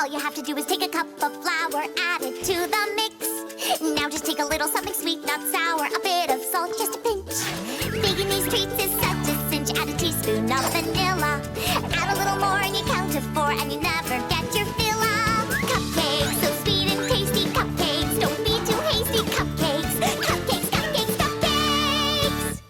All you have to do is take a cup of flour, add it to the mix. Now just take a little something sweet, not sour, a bit of salt, just a pinch. Baking these treats is such a cinch. Add a teaspoon of vanilla. Add a little more and you count to 4 and you never